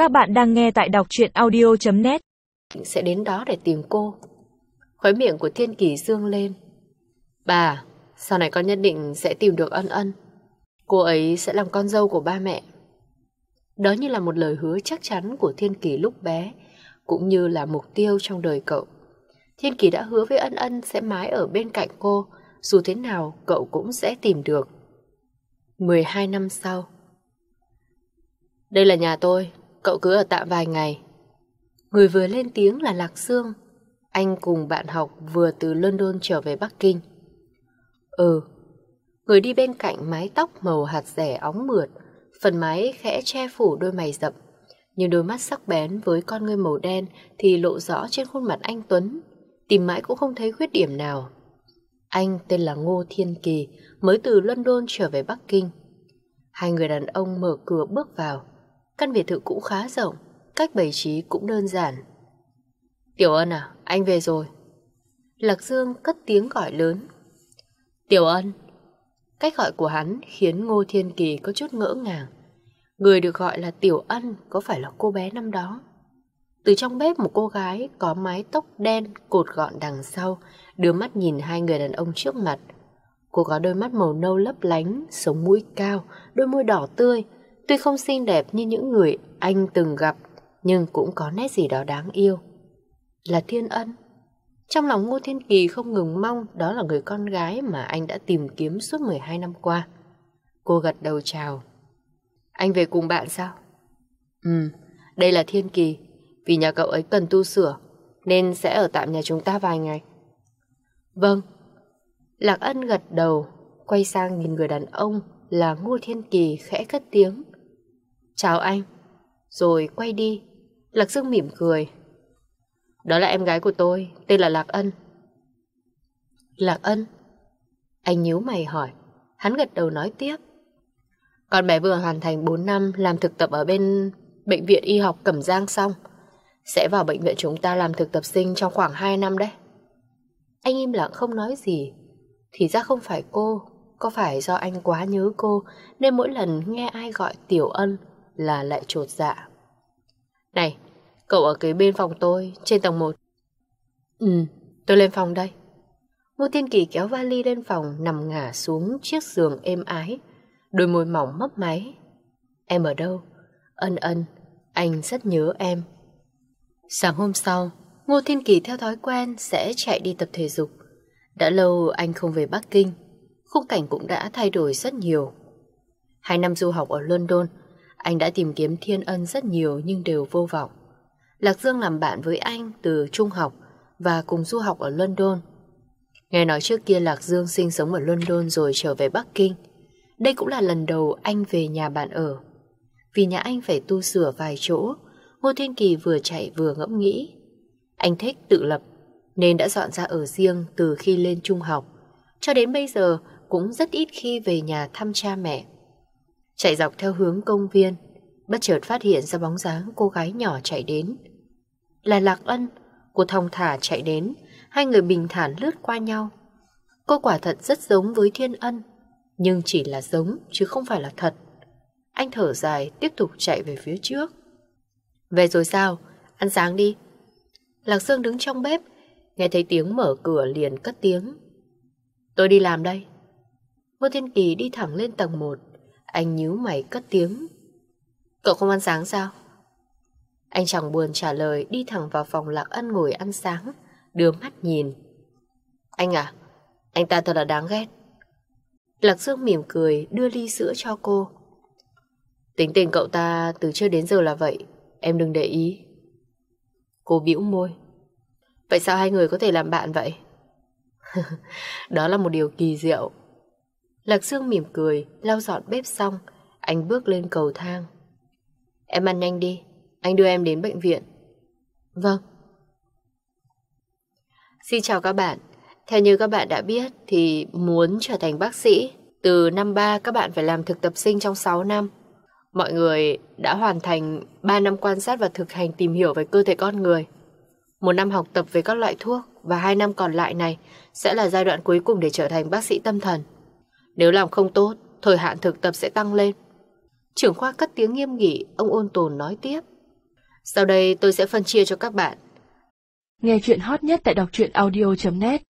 Các bạn đang nghe tại đọc truyện audio.net. Sẽ đến đó để tìm cô. Khóe miệng của Thiên Kỳ dương lên. Bà, sau này con nhất định sẽ tìm được Ân Ân. Cô ấy sẽ làm con dâu của ba mẹ. Đó như là một lời hứa chắc chắn của Thiên Kỳ lúc bé, cũng như là mục tiêu trong đời cậu. Thiên Kỳ đã hứa với Ân Ân sẽ mãi ở bên cạnh cô, dù thế nào cậu cũng sẽ tìm được. 12 năm sau. Đây là nhà tôi, cậu cứ ở tạm vài ngày. Người vừa lên tiếng là Lạc Dương. Anh cùng bạn học vừa từ London trở về Bắc Kinh. Người đi bên cạnh mái tóc màu hạt dẻ óng mượt, phần mái khẽ che phủ đôi mày rậm, nhưng đôi mắt sắc bén với con ngươi màu đen thì lộ rõ trên khuôn mặt anh tuấn, tìm mãi cũng không thấy khuyết điểm nào. Anh tên là Ngô Thiên Kỳ, mới từ London trở về Bắc Kinh. Hai người đàn ông mở cửa bước vào. Căn biệt thự cũng khá rộng, cách bày trí cũng đơn giản. Tiểu Ân à, anh về rồi. Lạc Dương cất tiếng gọi lớn. Tiểu Ân. Cách gọi của hắn khiến Ngô Thiên Kỳ có chút ngỡ ngàng. Người được gọi là Tiểu Ân có phải là cô bé năm đó? Từ trong bếp một cô gái có mái tóc đen cột gọn đằng sau đưa mắt nhìn hai người đàn ông trước mặt. Cô có đôi mắt màu nâu lấp lánh, sống mũi cao, đôi môi đỏ tươi. Tuy không xinh đẹp như những người anh từng gặp, nhưng cũng có nét gì đó đáng yêu. Là Thiên Ân. Trong lòng Ngô Thiên Kỳ không ngừng mong đó là người con gái mà anh đã tìm kiếm suốt 12 năm qua. Cô gật đầu chào. Anh về cùng bạn sao? Đây là Thiên Kỳ. Vì nhà cậu ấy cần tu sửa nên sẽ ở tạm nhà chúng ta vài ngày. Vâng. Lạc Ân gật đầu, quay sang nhìn người đàn ông là Ngô Thiên Kỳ khẽ cất tiếng. Chào anh. Rồi quay đi. Lạc Dương mỉm cười. Đó là em gái của tôi, tên là Lạc Ân. Lạc Ân? Anh nhíu mày hỏi. Hắn gật đầu nói tiếp. Con bé vừa hoàn thành 4 năm làm thực tập ở bên Bệnh viện Y học Cẩm Giang xong. Sẽ vào bệnh viện chúng ta làm thực tập sinh trong khoảng 2 năm đấy. Anh im lặng không nói gì. Thì ra không phải cô. Có phải do anh quá nhớ cô nên mỗi lần nghe ai gọi Tiểu Ân là lại chột dạ. Này, cậu ở kế bên phòng tôi, trên tầng 1. Tôi lên phòng đây. Ngô Thiên Kỳ kéo vali lên phòng, nằm ngả xuống chiếc giường êm ái, đôi môi mỏng mấp máy. Em ở đâu? Ân Ân, anh rất nhớ em. Sáng hôm sau, Ngô Thiên Kỳ theo thói quen sẽ chạy đi tập thể dục. Đã lâu anh không về Bắc Kinh, khung cảnh cũng đã thay đổi rất nhiều. 2 năm du học ở London, anh đã tìm kiếm Thiên Ân rất nhiều nhưng đều vô vọng. Lạc Dương làm bạn với anh từ trung học và cùng du học ở London. Nghe nói trước kia Lạc Dương sinh sống ở London rồi trở về Bắc Kinh. Đây cũng là lần đầu anh về nhà bạn ở. Vì nhà anh phải tu sửa vài chỗ, Ngô Thiên Kỳ vừa chạy vừa ngẫm nghĩ. Anh thích tự lập nên đã dọn ra ở riêng từ khi lên trung học. Cho đến bây giờ cũng rất ít khi về nhà thăm cha mẹ. Chạy dọc theo hướng công viên, bất chợt phát hiện ra bóng dáng cô gái nhỏ chạy đến. Là Lạc Ân. Cô thong thả chạy đến, hai người bình thản lướt qua nhau. Cô quả thật rất giống với Thiên Ân, nhưng chỉ là giống chứ không phải là thật. Anh thở dài tiếp tục chạy về phía trước. Về rồi sao? Ăn sáng đi. Lạc Dương đứng trong bếp, nghe thấy tiếng mở cửa liền cất tiếng. Tôi đi làm đây. Ngô Thiên Kỳ đi thẳng lên tầng 1. Anh nhíu mày cất tiếng. Cậu không ăn sáng sao? Anh chẳng buồn trả lời, đi thẳng vào phòng Lạc Ân ngồi ăn sáng, đưa mắt nhìn. Anh à, anh ta thật là đáng ghét. Lạc Dương mỉm cười đưa ly sữa cho cô. Tính tình cậu ta từ trước đến giờ là vậy, em đừng để ý. Cô bĩu môi. Vậy sao hai người có thể làm bạn vậy? Đó là một điều kỳ diệu. Lạc Dương mỉm cười, lau dọn bếp xong, anh bước lên cầu thang. Em ăn nhanh đi, anh đưa em đến bệnh viện. Vâng. Xin chào các bạn. Theo như các bạn đã biết thì muốn trở thành bác sĩ, từ năm 3 các bạn phải làm thực tập sinh trong 6 năm. Mọi người đã hoàn thành 3 năm quan sát và thực hành tìm hiểu về cơ thể con người, 1 năm học tập về các loại thuốc và 2 năm còn lại này sẽ là giai đoạn cuối cùng để trở thành bác sĩ tâm thần. Nếu làm không tốt, thời hạn thực tập sẽ tăng lên. Trưởng khoa cất tiếng nghiêm nghị, ông ôn tồn nói tiếp. Sau đây tôi sẽ phân chia cho các bạn. Nghe chuyện hot nhất tại đọc truyện audio.net